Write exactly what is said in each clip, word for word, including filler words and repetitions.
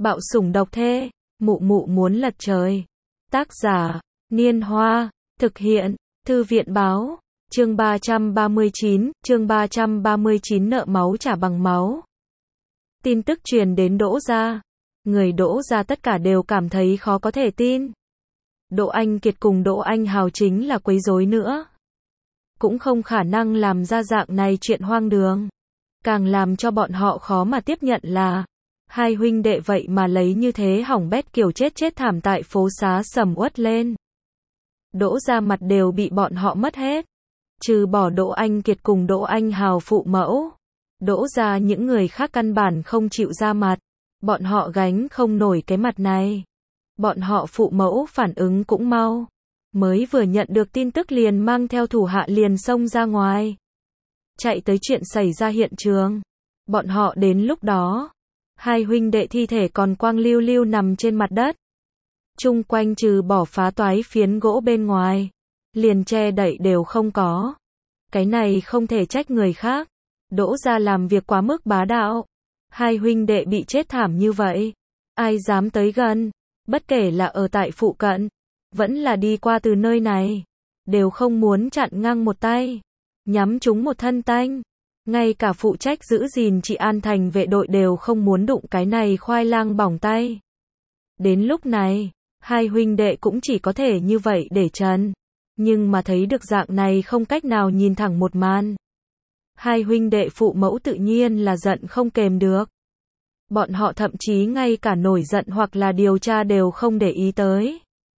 Bạo sủng độc thê, mụ mụ muốn lật trời. Tác giả, Niên Hoa, thực hiện, Thư viện Báo, chương ba trăm ba mươi chín, chương ba trăm ba mươi chín nợ máu trả bằng máu. Tin tức truyền đến Đỗ gia, người Đỗ gia tất cả đều cảm thấy khó có thể tin. Đỗ Anh Kiệt cùng Đỗ Anh Hào chính là quấy rối nữa. Cũng không khả năng làm ra dạng này chuyện hoang đường. Càng làm cho bọn họ khó mà tiếp nhận là hai huynh đệ vậy mà lấy như thế hỏng bét kiểu chết chết thảm tại phố xá sầm uất lên. Đỗ gia mặt đều bị bọn họ mất hết. Trừ bỏ Đỗ Anh Kiệt cùng Đỗ Anh Hào phụ mẫu. Đỗ gia những người khác căn bản không chịu ra mặt. Bọn họ gánh không nổi cái mặt này. Bọn họ phụ mẫu phản ứng cũng mau. Mới vừa nhận được tin tức liền mang theo thủ hạ liền xông ra ngoài. Chạy tới chuyện xảy ra hiện trường. Bọn họ đến lúc đó. Hai huynh đệ thi thể còn quang lưu lưu nằm trên mặt đất. Chung quanh trừ bỏ phá toái phiến gỗ bên ngoài. Liền che đậy đều không có. Cái này không thể trách người khác. Đỗ gia làm việc quá mức bá đạo. Hai huynh đệ bị chết thảm như vậy. Ai dám tới gần. Bất kể là ở tại phụ cận. Vẫn là đi qua từ nơi này. Đều không muốn chặn ngang một tay. Nhắm chúng một thân tanh. Ngay cả phụ trách giữ gìn trị an thành vệ đội đều không muốn đụng cái này khoai lang bỏng tay. Đến lúc này, hai huynh đệ cũng chỉ có thể như vậy để trần. Nhưng mà thấy được dạng này không cách nào nhìn thẳng một màn. Hai huynh đệ phụ mẫu tự nhiên là giận không kềm được. Bọn họ thậm chí ngay cả nổi giận hoặc là điều tra đều không để ý tới.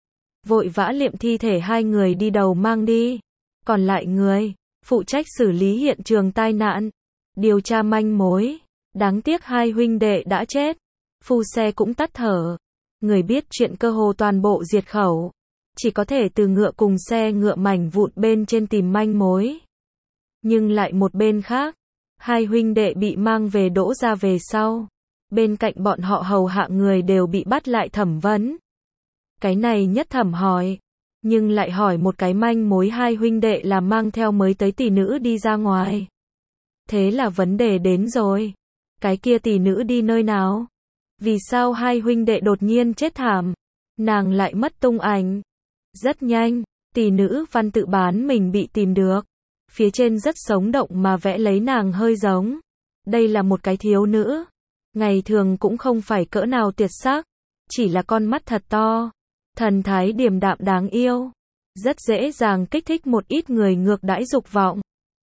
Vội vã liệm thi thể hai người đi đầu mang đi. Còn lại người phụ trách xử lý hiện trường tai nạn, điều tra manh mối. Đáng tiếc hai huynh đệ đã chết. Phu xe cũng tắt thở. Người biết chuyện cơ hồ toàn bộ diệt khẩu. Chỉ có thể từ ngựa cùng xe ngựa mảnh vụn bên trên tìm manh mối. Nhưng lại một bên khác, hai huynh đệ bị mang về Đỗ gia về sau. Bên cạnh bọn họ hầu hạ người đều bị bắt lại thẩm vấn. Cái này nhất thẩm hỏi. Nhưng lại hỏi một cái manh mối hai huynh đệ là mang theo mới tới tỷ nữ đi ra ngoài. Thế là vấn đề đến rồi. Cái kia tỷ nữ đi nơi nào? Vì sao hai huynh đệ đột nhiên chết thảm? Nàng lại mất tung ảnh. Rất nhanh, tỷ nữ văn tự bán mình bị tìm được. Phía trên rất sống động mà vẽ lấy nàng hơi giống. Đây là một cái thiếu nữ. Ngày thường cũng không phải cỡ nào tuyệt sắc. Chỉ là con mắt thật to. Thần thái điềm đạm đáng yêu. Rất dễ dàng kích thích một ít người ngược đãi dục vọng.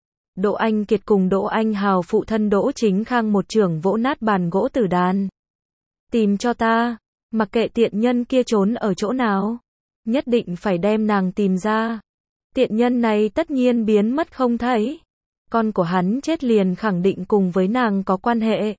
Đỗ Anh Kiệt cùng Đỗ Anh Hào phụ thân Đỗ Chính Khang một chưởng vỗ nát bàn gỗ tử đàn. Tìm cho ta. Mặc kệ tiện nhân kia trốn ở chỗ nào. Nhất định phải đem nàng tìm ra. Tiện nhân này tất nhiên biến mất không thấy. Con của hắn chết liền khẳng định cùng với nàng có quan hệ.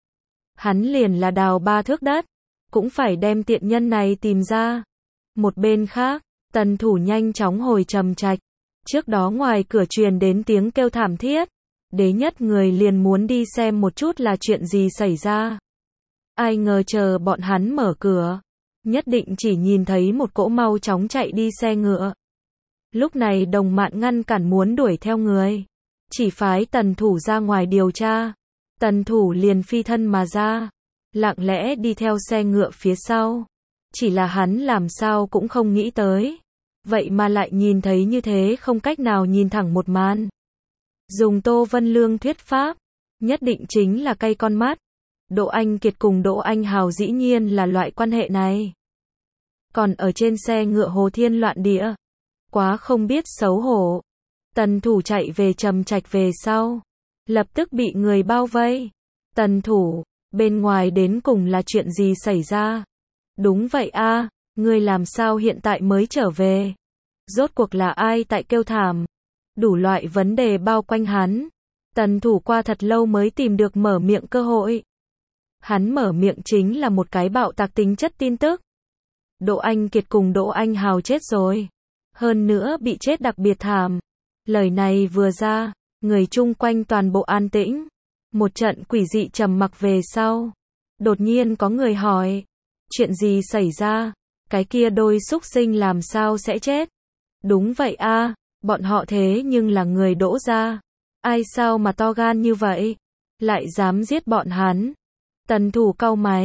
Hắn liền là đào ba thước đất. Cũng phải đem tiện nhân này tìm ra. Một bên khác, Tần Thủ nhanh chóng hồi trầm trạch. Trước đó ngoài cửa truyền đến tiếng kêu thảm thiết. Đế nhất người liền muốn đi xem một chút là chuyện gì xảy ra. Ai ngờ chờ bọn hắn mở cửa. Nhất định chỉ nhìn thấy một cỗ mau chóng chạy đi xe ngựa. Lúc này Đồng Mạn ngăn cản muốn đuổi theo người. Chỉ phái Tần Thủ ra ngoài điều tra. Tần Thủ liền phi thân mà ra. Lặng lẽ đi theo xe ngựa phía sau. Chỉ là hắn làm sao cũng không nghĩ tới. Vậy mà lại nhìn thấy như thế không cách nào nhìn thẳng một màn. Dùng Tô Vân Lương thuyết pháp. Nhất định chính là cây con mắt. Đỗ Anh Kiệt cùng Đỗ Anh Hào dĩ nhiên là loại quan hệ này. Còn ở trên xe ngựa hồ thiên loạn địa. Quá không biết xấu hổ. Tần Thủ chạy về trầm trạch về sau. Lập tức bị người bao vây. Tần Thủ, bên ngoài đến cùng là chuyện gì xảy ra? Đúng vậy a, ngươi làm sao hiện tại mới trở về? Rốt cuộc là ai tại kêu thảm? Đủ loại vấn đề bao quanh hắn. Tần Thủ qua thật lâu mới tìm được mở miệng cơ hội. Hắn mở miệng chính là một cái bạo tạc tính chất tin tức. Đỗ Anh Kiệt cùng Đỗ Anh Hào chết rồi. Hơn nữa bị chết đặc biệt thảm. Lời này vừa ra, người chung quanh toàn bộ an tĩnh. Một trận quỷ dị trầm mặc về sau. Đột nhiên có người hỏi. Chuyện gì xảy ra? Cái kia đôi súc sinh làm sao sẽ chết? Đúng vậy a, bọn họ thế nhưng là người Đỗ gia. Ai sao mà to gan như vậy? Lại dám giết bọn hắn? Tần Thủ cau mày.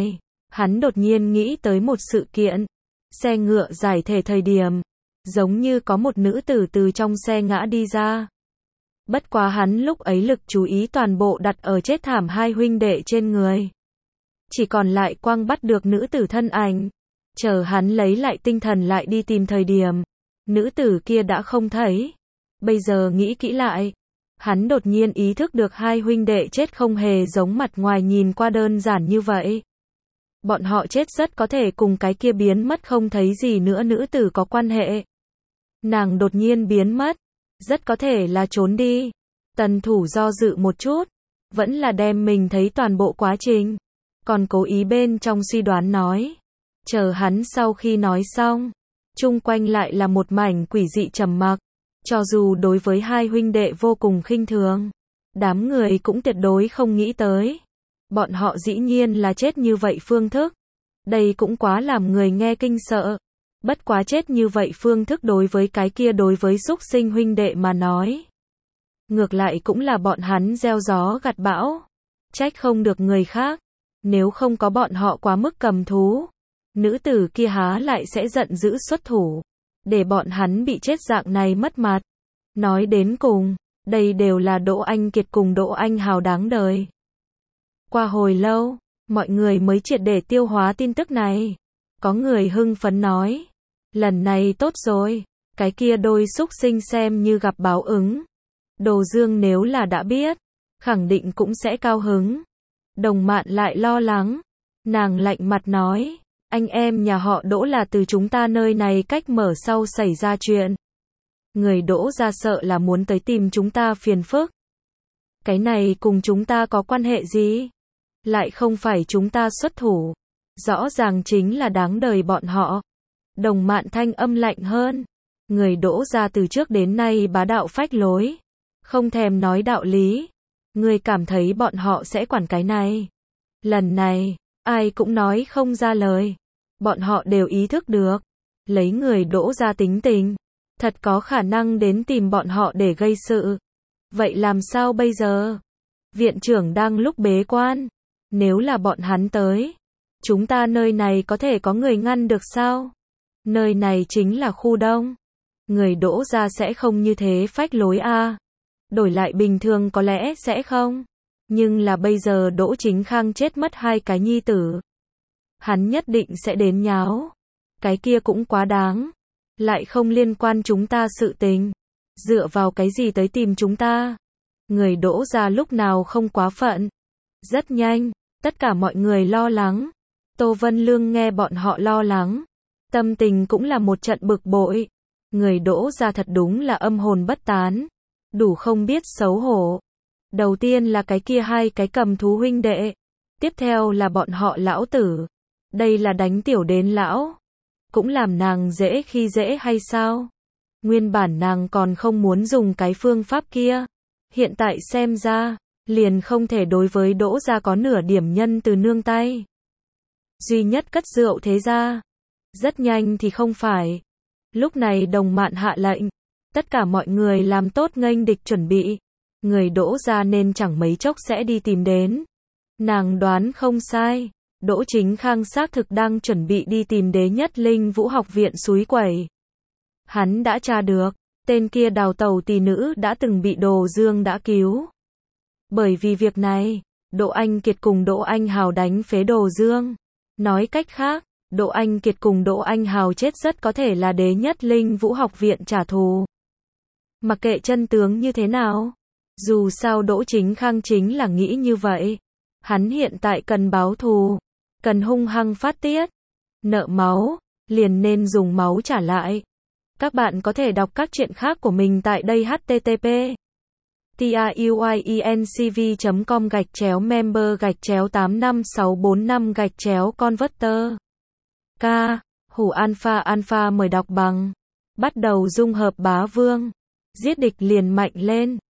Hắn đột nhiên nghĩ tới một sự kiện. Xe ngựa giải thể thời điểm, giống như có một nữ tử từ trong xe ngã đi ra. Bất quá hắn lúc ấy lực chú ý toàn bộ đặt ở chết thảm hai huynh đệ trên người. Chỉ còn lại quang bắt được nữ tử thân ảnh. Chờ hắn lấy lại tinh thần lại đi tìm thời điểm, nữ tử kia đã không thấy. Bây giờ nghĩ kỹ lại, hắn đột nhiên ý thức được hai huynh đệ chết không hề giống mặt ngoài nhìn qua đơn giản như vậy. Bọn họ chết rất có thể cùng cái kia biến mất không thấy gì nữa nữ tử có quan hệ. Nàng đột nhiên biến mất, rất có thể là trốn đi. Tần Thủ do dự một chút, vẫn là đem mình thấy toàn bộ quá trình, còn cố ý bên trong suy đoán nói. Chờ hắn sau khi nói xong, chung quanh lại là một mảnh quỷ dị trầm mặc. Cho dù đối với hai huynh đệ vô cùng khinh thường, đám người cũng tuyệt đối không nghĩ tới. Bọn họ dĩ nhiên là chết như vậy phương thức. Đây cũng quá làm người nghe kinh sợ. Bất quá chết như vậy phương thức đối với cái kia đối với súc sinh huynh đệ mà nói. Ngược lại cũng là bọn hắn gieo gió gặt bão. Trách không được người khác. Nếu không có bọn họ quá mức cầm thú, nữ tử kia há lại sẽ giận dữ xuất thủ. Để bọn hắn bị chết dạng này mất mặt. Nói đến cùng, đây đều là Đỗ Anh Kiệt cùng Đỗ Anh Hào đáng đời. Qua hồi lâu, mọi người mới triệt để tiêu hóa tin tức này. Có người hưng phấn nói, lần này tốt rồi, cái kia đôi súc sinh xem như gặp báo ứng. Đồ Dương nếu là đã biết, khẳng định cũng sẽ cao hứng. Đồng Mạn lại lo lắng, nàng lạnh mặt nói, anh em nhà họ Đỗ là từ chúng ta nơi này cách mở sau xảy ra chuyện. Người Đỗ ra sợ là muốn tới tìm chúng ta phiền phức. Cái này cùng chúng ta có quan hệ gì? Lại không phải chúng ta xuất thủ. Rõ ràng chính là đáng đời bọn họ. Đồng Mạn thanh âm lạnh hơn. Người Đỗ ra từ trước đến nay bá đạo phách lối. Không thèm nói đạo lý. Người cảm thấy bọn họ sẽ quản cái này. Lần này, ai cũng nói không ra lời. Bọn họ đều ý thức được. Lấy người Đỗ ra tính tình. Thật có khả năng đến tìm bọn họ để gây sự. Vậy làm sao bây giờ? Viện trưởng đang lúc bế quan. Nếu là bọn hắn tới, chúng ta nơi này có thể có người ngăn được sao? Nơi này chính là khu đông. Người Đỗ ra sẽ không như thế phách lối a. À. Đổi lại bình thường có lẽ sẽ không. Nhưng là bây giờ Đỗ Chính Khang chết mất hai cái nhi tử. Hắn nhất định sẽ đến nháo. Cái kia cũng quá đáng. Lại không liên quan chúng ta sự tình. Dựa vào cái gì tới tìm chúng ta? Người Đỗ ra lúc nào không quá phận. Rất nhanh, tất cả mọi người lo lắng. Tô Vân Lương nghe bọn họ lo lắng. Tâm tình cũng là một trận bực bội. Người Đỗ ra thật đúng là âm hồn bất tán. Đủ không biết xấu hổ. Đầu tiên là cái kia hai cái cầm thú huynh đệ. Tiếp theo là bọn họ lão tử. Đây là đánh tiểu đến lão. Cũng làm nàng dễ khi dễ hay sao? Nguyên bản nàng còn không muốn dùng cái phương pháp kia. Hiện tại xem ra, liền không thể đối với Đỗ gia có nửa điểm nhân từ nương tay. Duy nhất cất rượu thế gia. Rất nhanh thì không phải. Lúc này Đồng Mạn hạ lệnh. Tất cả mọi người làm tốt nghênh địch chuẩn bị. Người Đỗ gia nên chẳng mấy chốc sẽ đi tìm đến. Nàng đoán không sai. Đỗ Chính Khang xác thực đang chuẩn bị đi tìm Đế Nhất Linh Vũ học viện suối quẩy. Hắn đã tra được, tên kia đào tẩu tỷ nữ đã từng bị Đồ Dương đã cứu. Bởi vì việc này, Đỗ Anh Kiệt cùng Đỗ Anh Hào đánh phế Đồ Dương. Nói cách khác, Đỗ Anh Kiệt cùng Đỗ Anh Hào chết rất có thể là Đế Nhất Linh Vũ học viện trả thù. Mặc kệ chân tướng như thế nào, dù sao Đỗ Chính Khang chính là nghĩ như vậy. Hắn hiện tại cần báo thù, cần hung hăng phát tiết. Nợ máu, liền nên dùng máu trả lại. Các bạn có thể đọc các truyện khác của mình tại đây h t t p truyencv chấm com gạch chéo member gạch chéo tám năm sáu bốn năm gạch chéo converter. K. Hủ Alpha Alpha mời đọc bằng. Bắt đầu dung hợp bá vương. Giết địch liền mạnh lên.